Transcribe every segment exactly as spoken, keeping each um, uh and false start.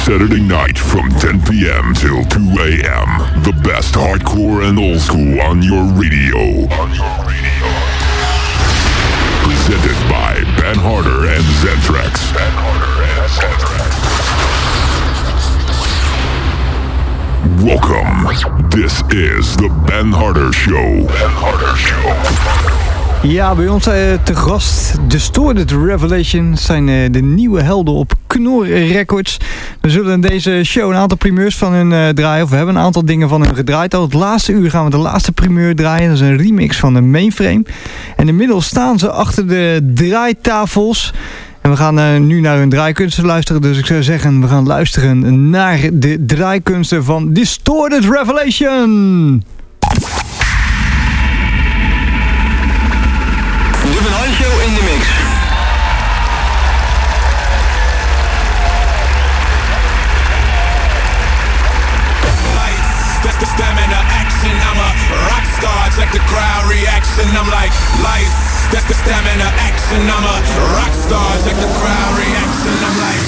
Saturday night from ten p.m. till two a.m. The best hardcore and old school on your radio. On your radio. Presented by Ben Harder and Zentrax. Ben Harder and Zentrax. Welcome. This is the Ben Harder Show. Ben Harder Show. Ja, bij ons uh, te gast Distorted Revelation zijn uh, de nieuwe helden op Knorr Records. We zullen in deze show een aantal primeurs van hun uh, draaien. Of we hebben een aantal dingen van hun gedraaid. Al het laatste uur gaan we de laatste primeur draaien. Dat is een remix van de Mainframe. En inmiddels staan ze achter de draaitafels. En we gaan uh, nu naar hun draaikunsten luisteren. Dus ik zou zeggen, we gaan luisteren naar de draaikunsten van Distorted Revelation. In the mix. Lights, that's the stamina action. I'm a rock star, check the crowd reaction. I'm like lights, that's the stamina action. I'm a rock star, check the crowd reaction. I'm like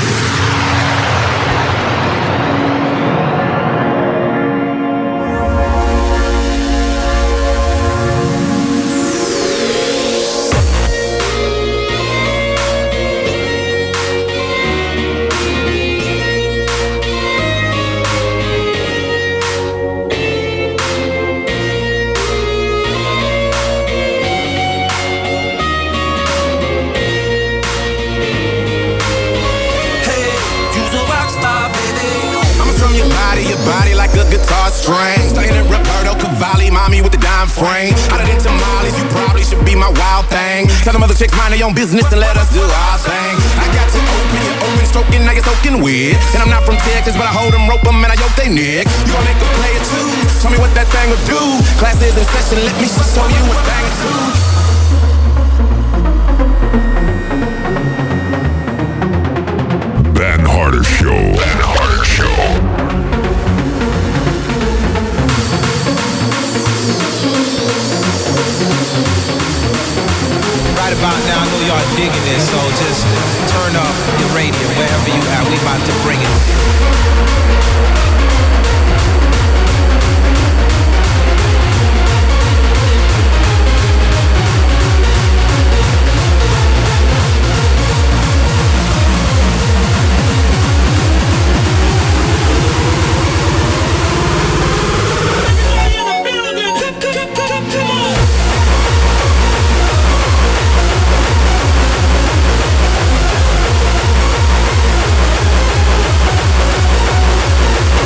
strings. Playing at Roberto Cavalli, mommy with the dime frame. Hotter than tamales, you probably should be my wild thing. Tell them other chicks mind their own business and let us do our thing. I got you open, you're open, stroking, now you're soaking weird. And I'm not from Texas, but I hold them, rope them, and I yoke they neck. You gon' make a player too. Tell me what that thing will do. Class is in session, let me show you a thing or two. Ben Harder Show. Ben Harder Show. Right about now, I know y'all digging this, so just turn off your radio wherever you are. We about to bring it. Come on.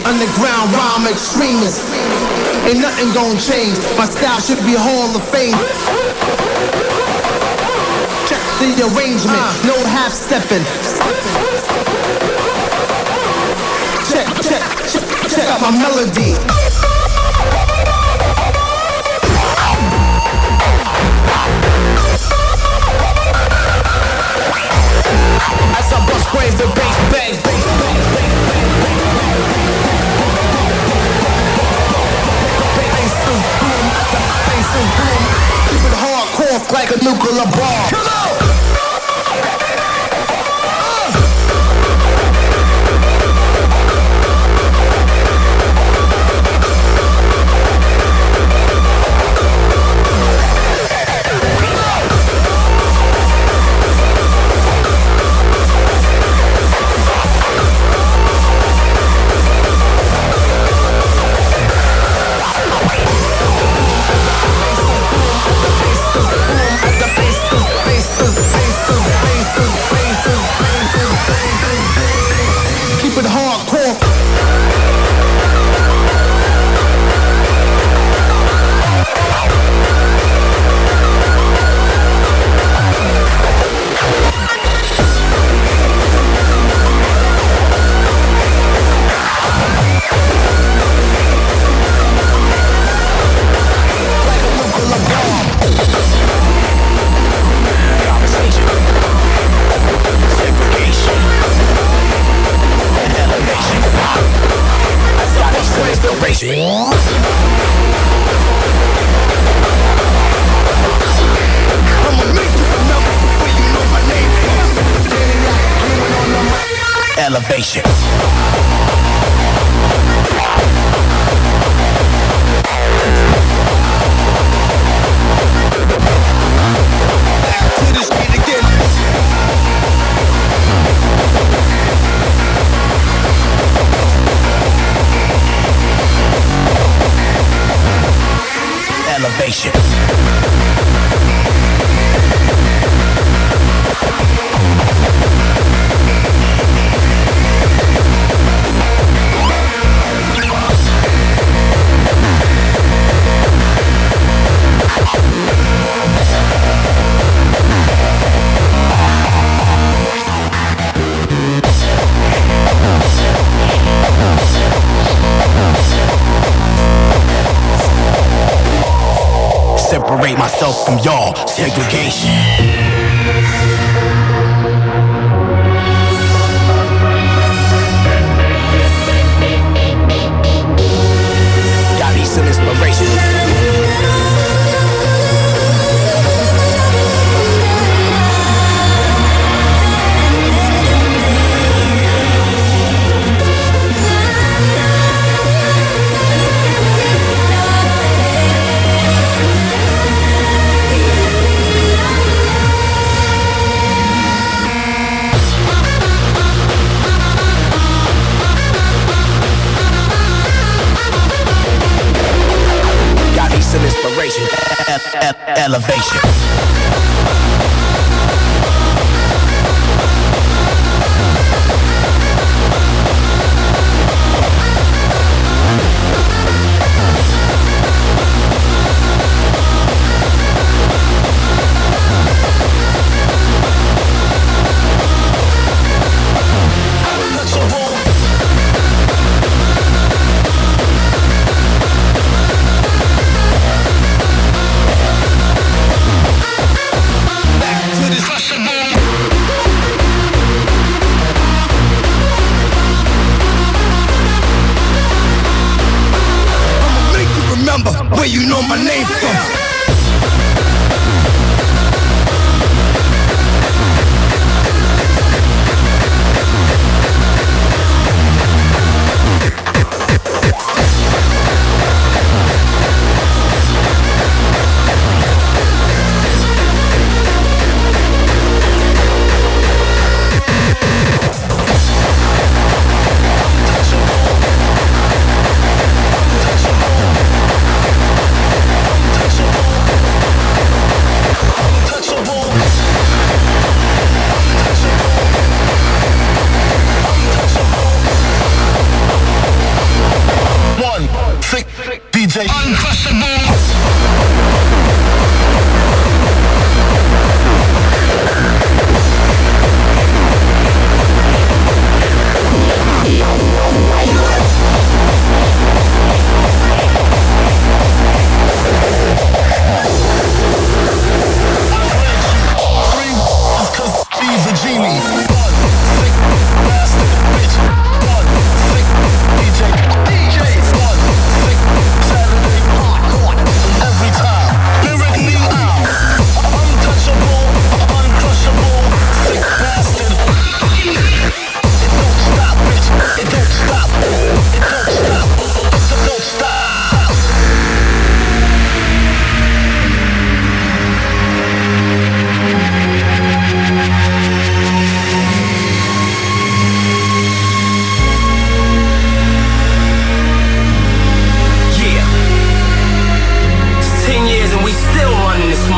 underground rhyme extremist. Ain't nothing gon' change. My style should be Hall of Fame. Check the arrangement, no half stepping. Check, check, check, check out my melody. As I bust brains, the bass bang, bass bang, bang, bang, bang, bang. Bass is boom, as I bass is boom. Keep it hardcore like a nuclear bomb. Come on! Keep it hardcore. Elevation. Elevation. Separate myself from y'all, segregation. Got me some inspiration. Some inspiration, e- e- elevation.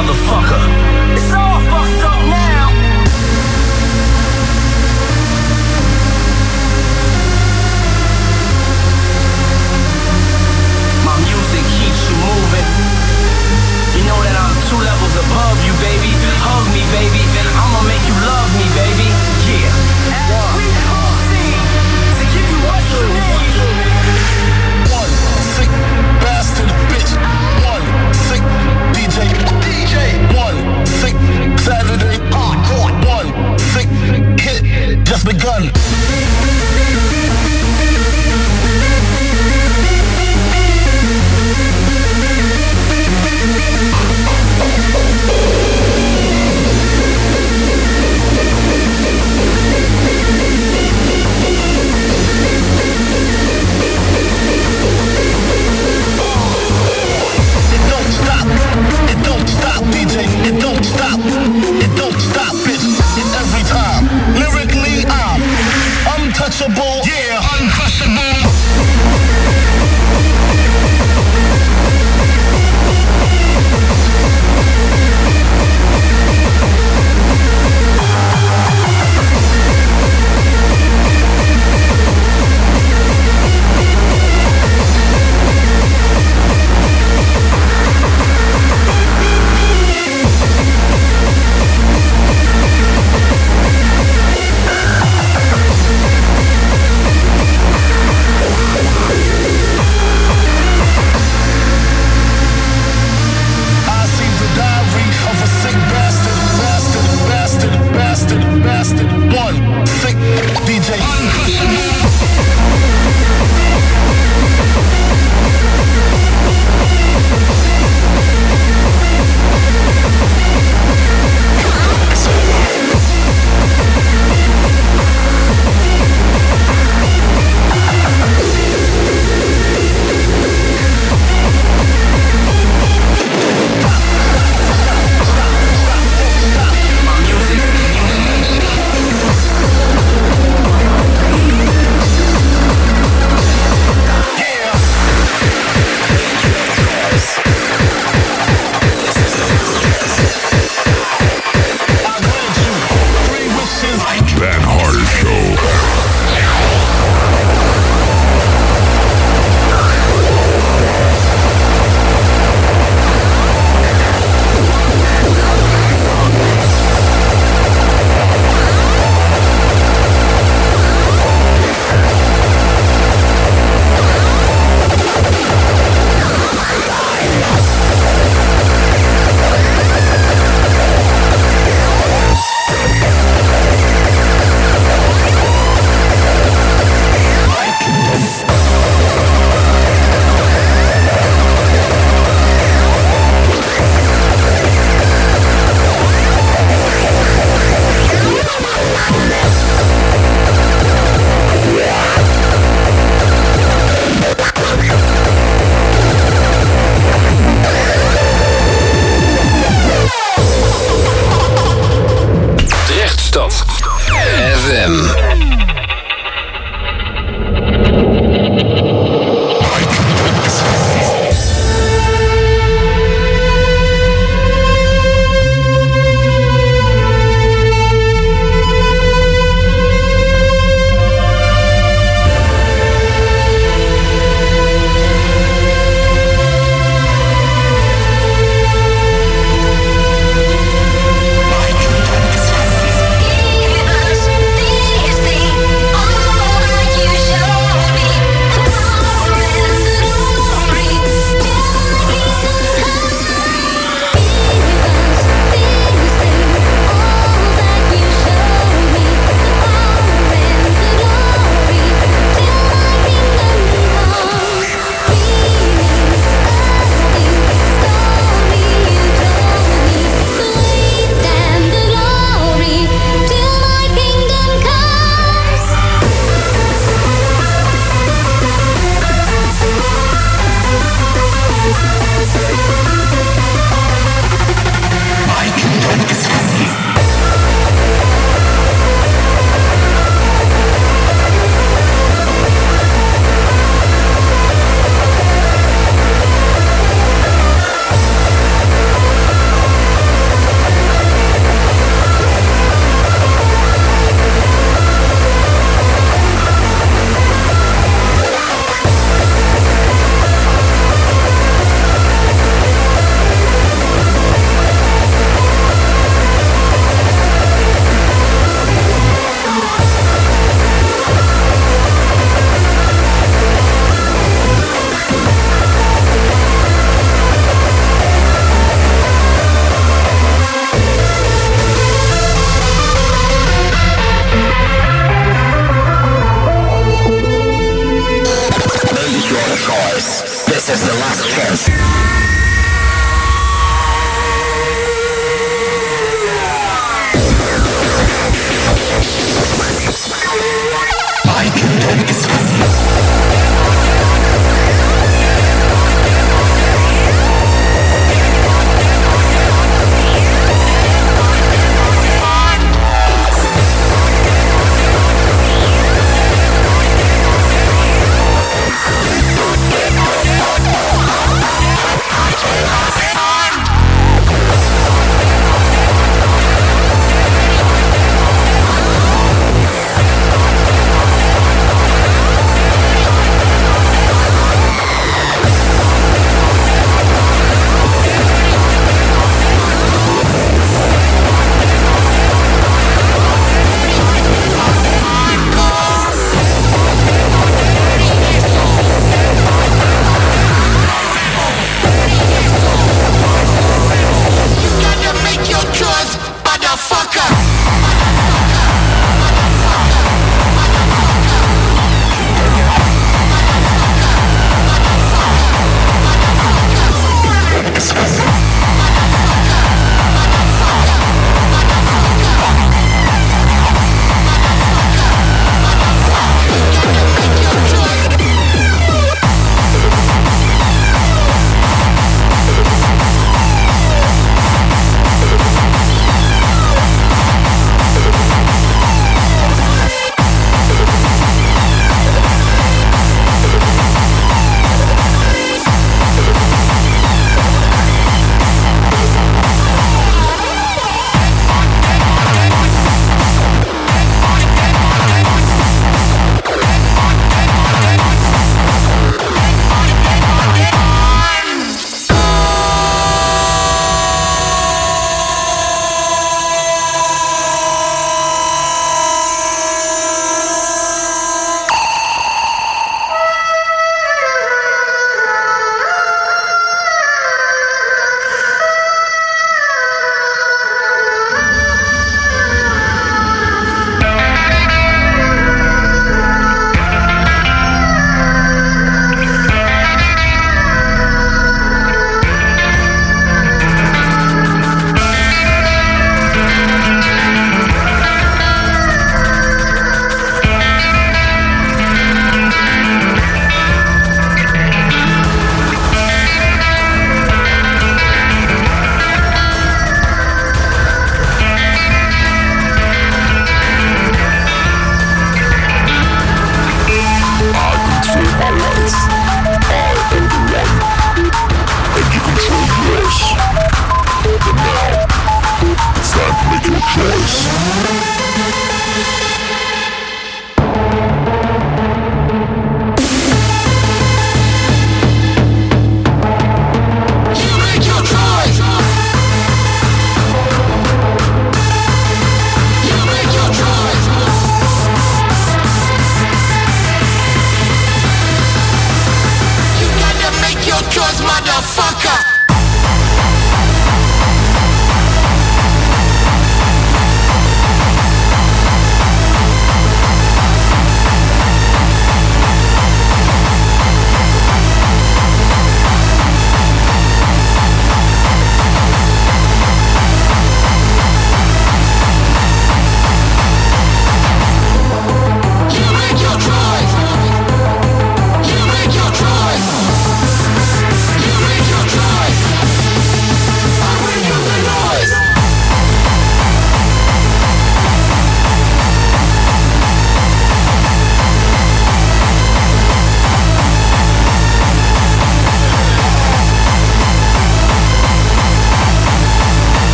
motherfucker. It's all fucked up now. My music keeps you moving. You know that I'm two levels above you, baby. Hug me, baby. I'ma make you love me, baby. Yeah. As we proceed to give you what you need. One sick bastard bitch. One sick D J. D J. One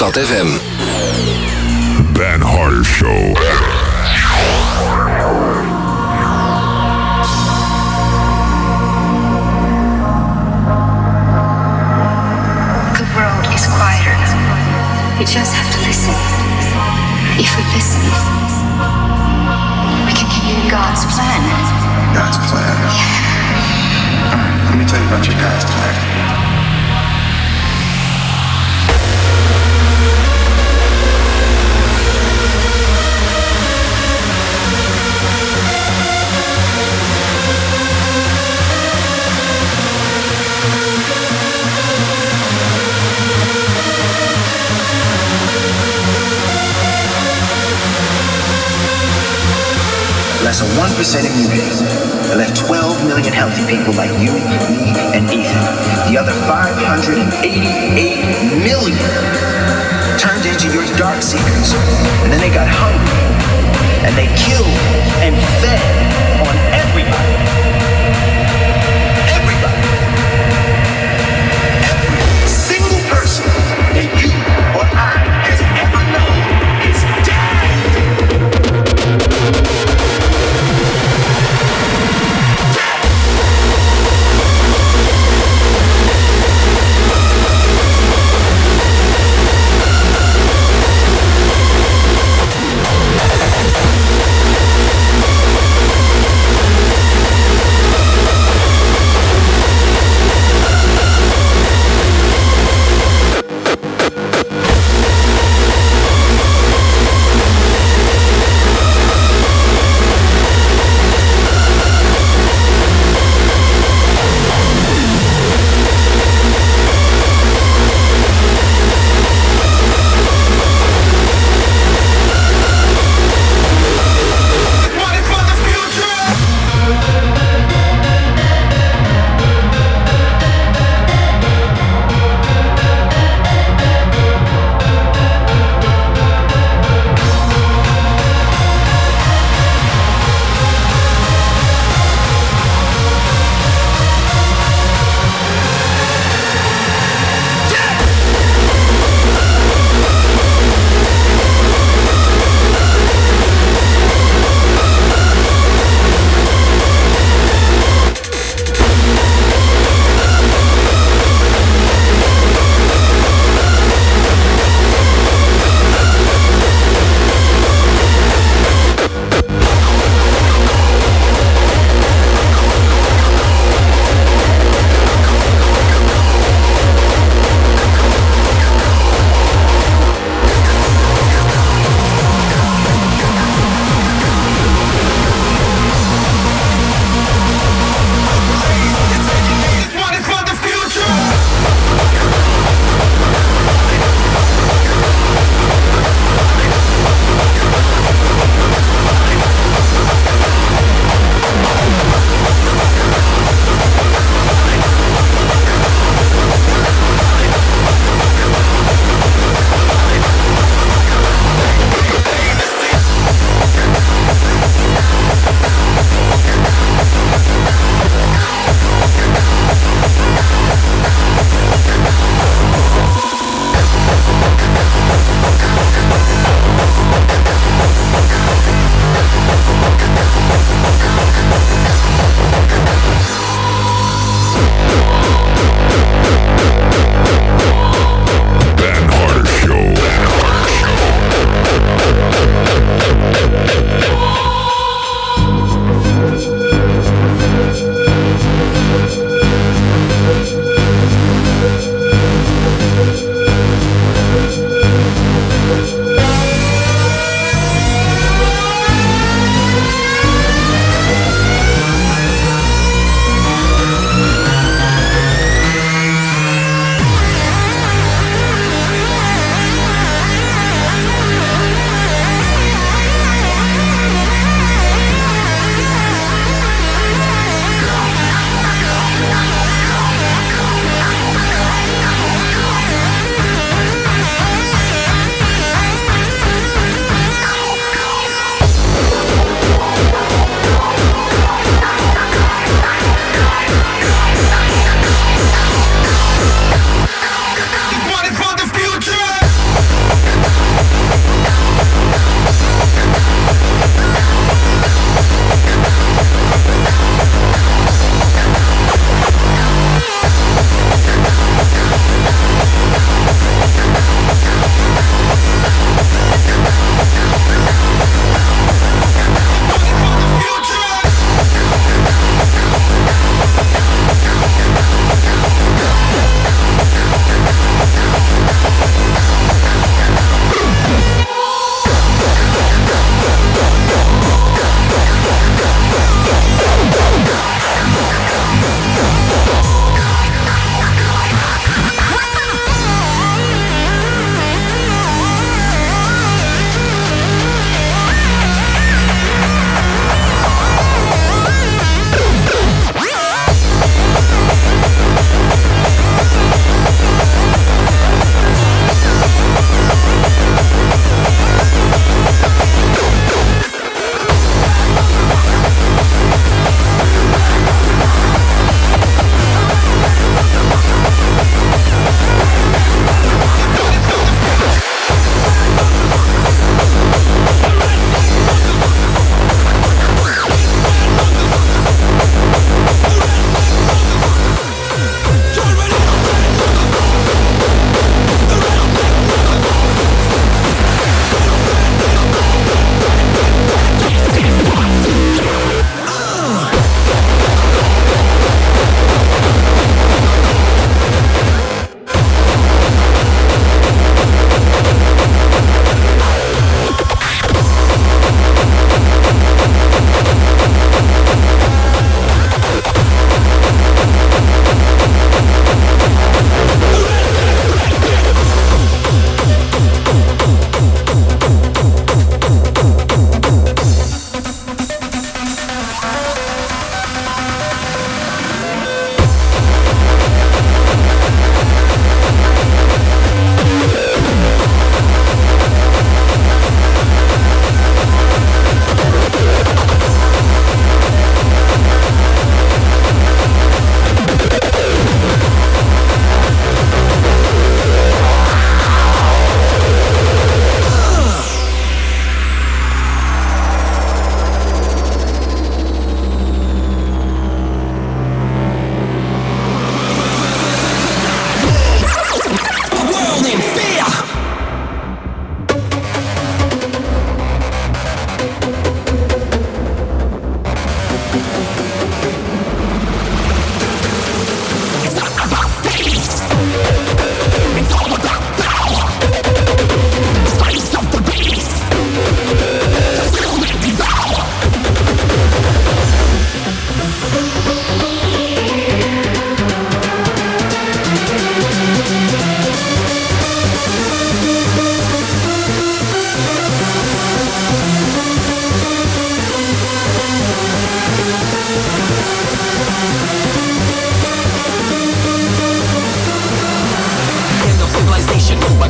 Stad F M. Ben Harder Show. The world is quieter. We just have to listen. If we listen, we can hear God's plan. God's plan? Yeah. Alright, let me tell you about your past tonight. Less than one percent immunity. That left twelve million healthy people like you, me, and Ethan. The other five hundred eighty-eight million turned into your dark seekers. And then they got hungry. And they killed and fed on everybody. Everybody. Every single person that you or I has ever known is dead.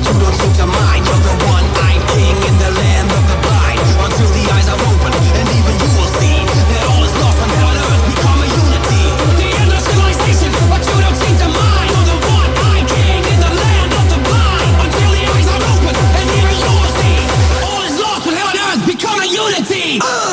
you don't seem to mind. You're the one-eyed king in the land of the blind. Until the eyes are open, and even you will see that all is lost when heaven and earth become a unity. The end of civilization, but you don't seem to mind. You're the one-eyed king in the land of the blind. Until the eyes are open, and even you will see all is lost when heaven and earth become a unity. Uh!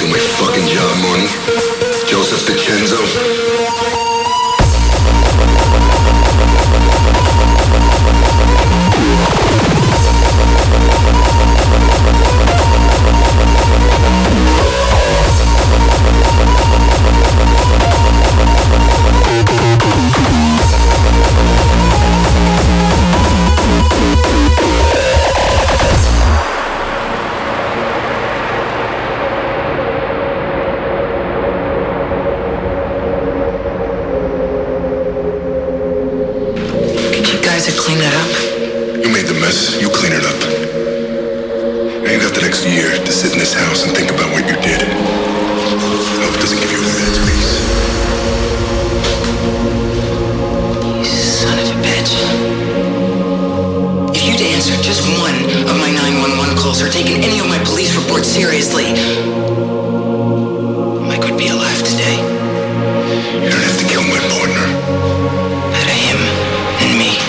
do my fucking job, Money. Joseph DiCenzo. Clean that up? You made the mess, you clean it up. Now you got the next year to sit in this house and think about what you did. I hope it doesn't give you a bad taste. You son of a bitch. If you'd answered just one of my nine one one calls or taken any of my police reports seriously, I could be alive today. You don't have to kill my partner. Out of him and me.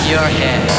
your head.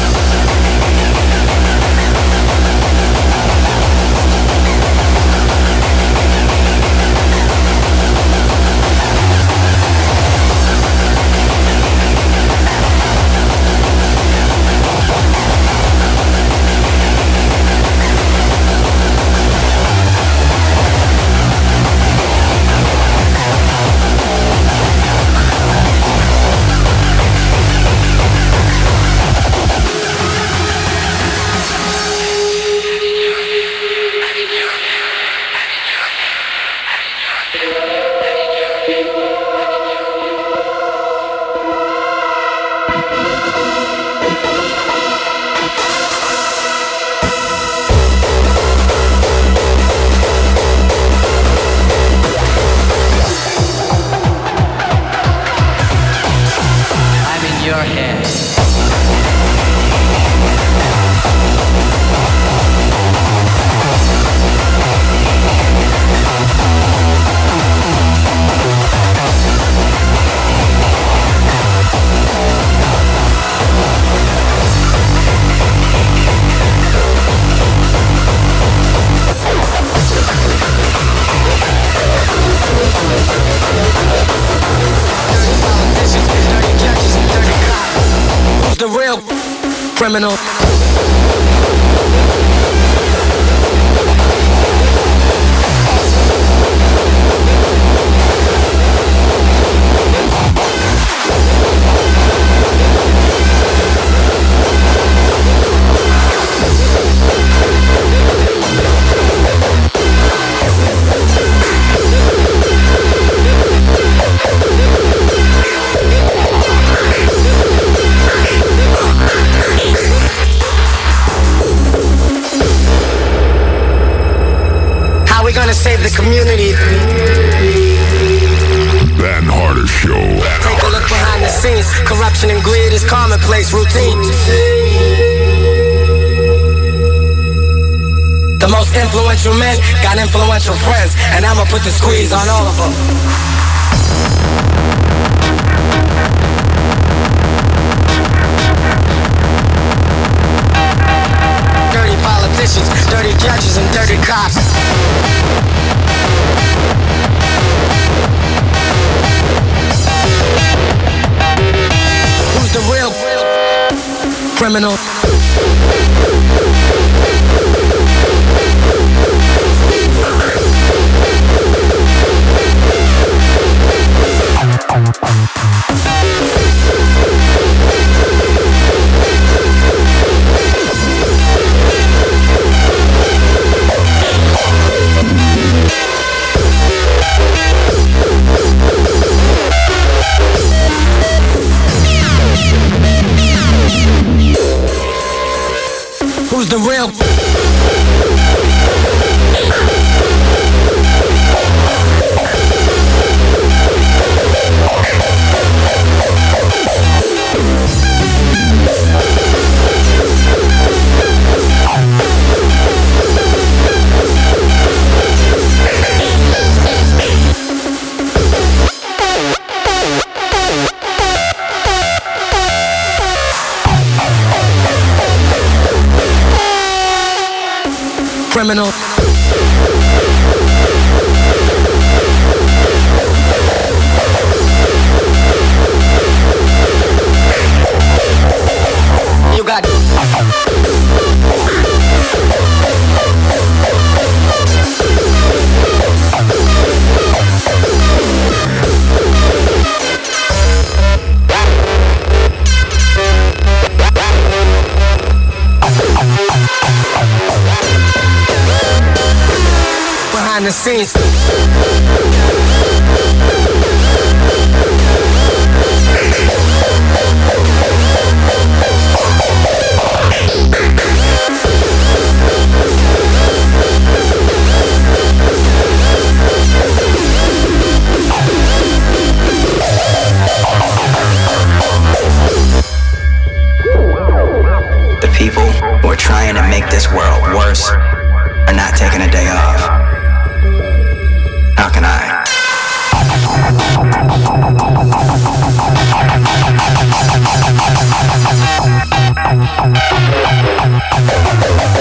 Criminal. Save the community. Ben Harder Show. Take a look behind the scenes. Corruption and greed is commonplace routine. The most influential men got influential friends, and I'ma put the squeeze on all of them. Dirty politicians, dirty judges, and dirty cops. Who's the real criminal? Who's the real? Criminal. You got behind the scenes. The people who are trying to make this world worse are not taking a day off. How can I? We'll be right back.